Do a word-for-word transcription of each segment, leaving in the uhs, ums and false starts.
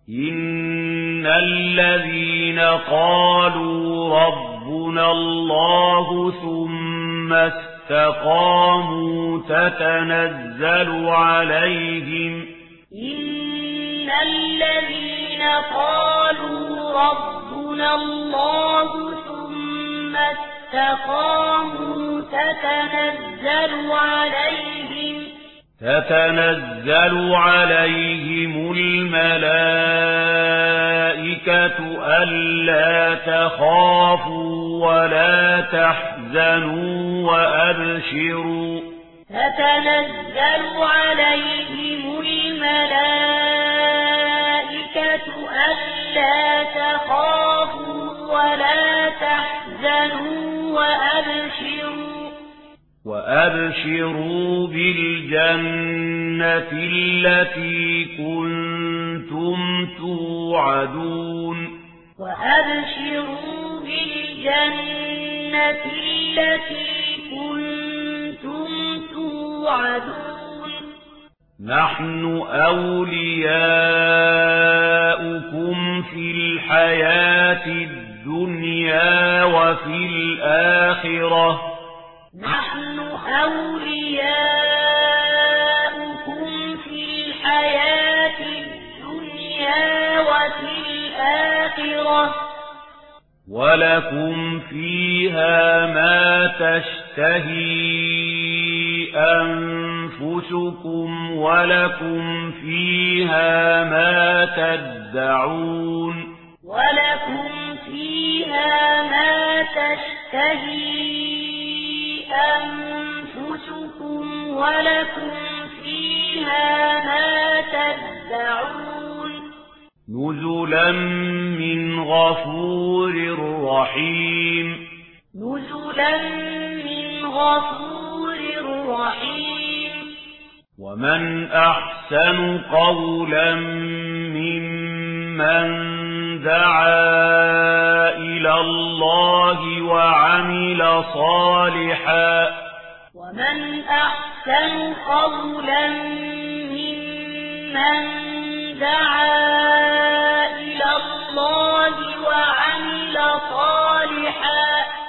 إن الذين قالوا ربنا الله ثم استقاموا تتنزل عليهم إن الذين قالوا ربنا الله ثم استقاموا تتنزل عليهم تتنزل عليهم الملائكة ألا تخافوا ولا تحزنوا وأبشروا تتنزل عليهم الملائكة ألا تخافوا ولا تحزنوا وأبشروا وأبشروا بالجنة التي كنتم توعدون وأبشروا بالجنة التي كنتم توعدون نحن أولياؤكم في الحياة الدنيا وفي الآخرة نحن أولياؤكم في الحياة الدنيا وفي الآخرة ولكم فيها ما تشتهي أنفسكم ولكم فيها ما تدعون ولكم فيها ما تشتهي أنفسكم ولكم فيها ما تدعون نزلا من غفور رحيم نزلا من غفور رحيم ومن أحسن قولا ممن دعا إلى الله وعمل صالحا ومن أحسن قولا ممن دعا إلى الله وعمل صالحا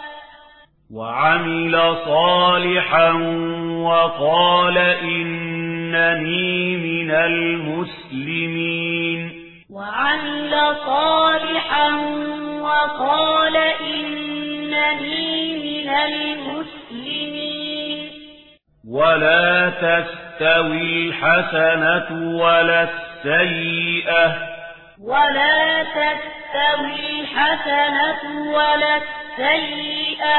وعمل صالحا وقال إنني من المسلمين وعمل صالحا وقال إنني من المسلمين ولا تستوي الحسنة ولا السيئة ولا تستوي الحسنة ولا السيئة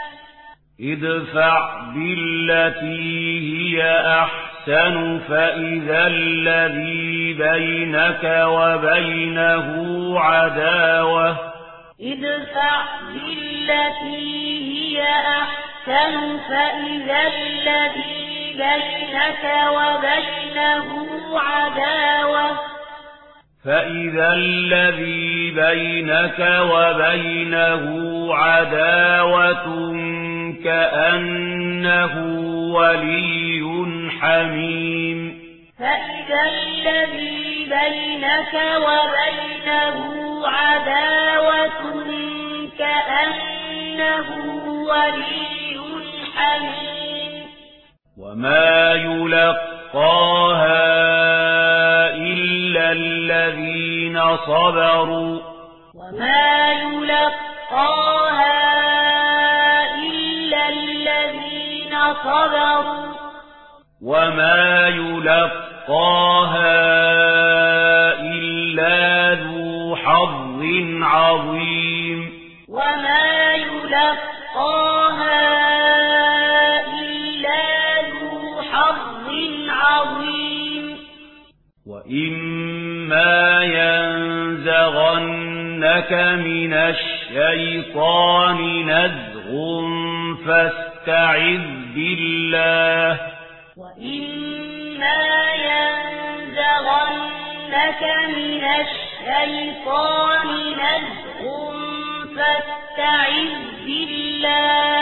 ادفع بالتي هي أحسن فإذا الذي بينك وبينه عداوة ادفع بالتي هي أحسن فإذا الذي بينك وبينه عداوة فإذا الذي بينك وبينه عداوة كأنه ولي حميم فإذا الذي بينك وبينه عداوة كأنه ولي حميم وما يلقاها إلا الذين صبروا وما يلقاها إلا الذين صبروا وما يلقاها إلا ذو حظ عظيم وما يلقاها إلا ذو حظ عظيم وإما ينزغنك من الشيطان نزغ فاستعذ بالله وإما ينزغنك من الشيطان نزغ فاستعذ بالله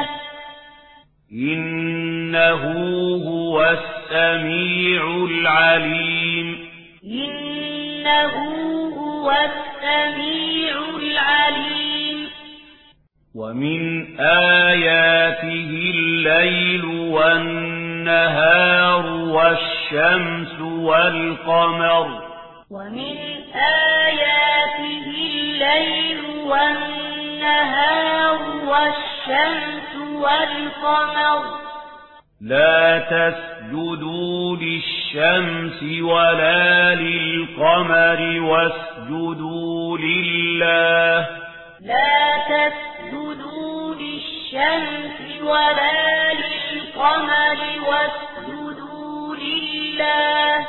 إنه هو السميع العليم إنه هو هو السميع العليم ومن آياته الليل والنهار والشمس والقمر ومن آياته الليل والنهار والشمس والقمر لا تسجدوا للشمس ولا للقمر واسجدوا لله لا تسجدوا للشمس ولا للقمر واسجدوا لله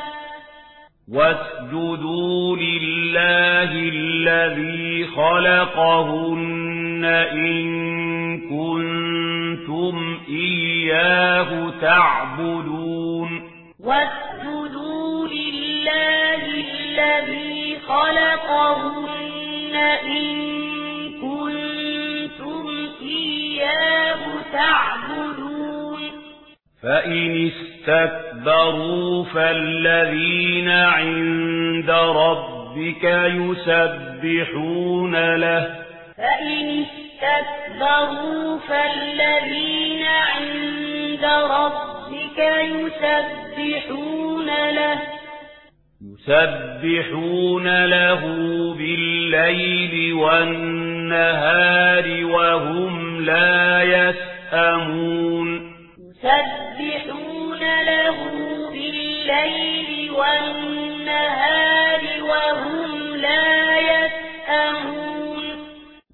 واسجدوا لله الذي خلقهن إن كنتم إياه تعبدون واسجدوا لله الذي خلقهن إن كنتم إياه تعبدون فإن استكبروا فالذين عند ربك يسبحون له فإن استكبروا فالذين عند ربك يسبحون له يسبحون له بالليل والنهار وهم لا يسأمون يسبحون له بالليل والنهار وهم لا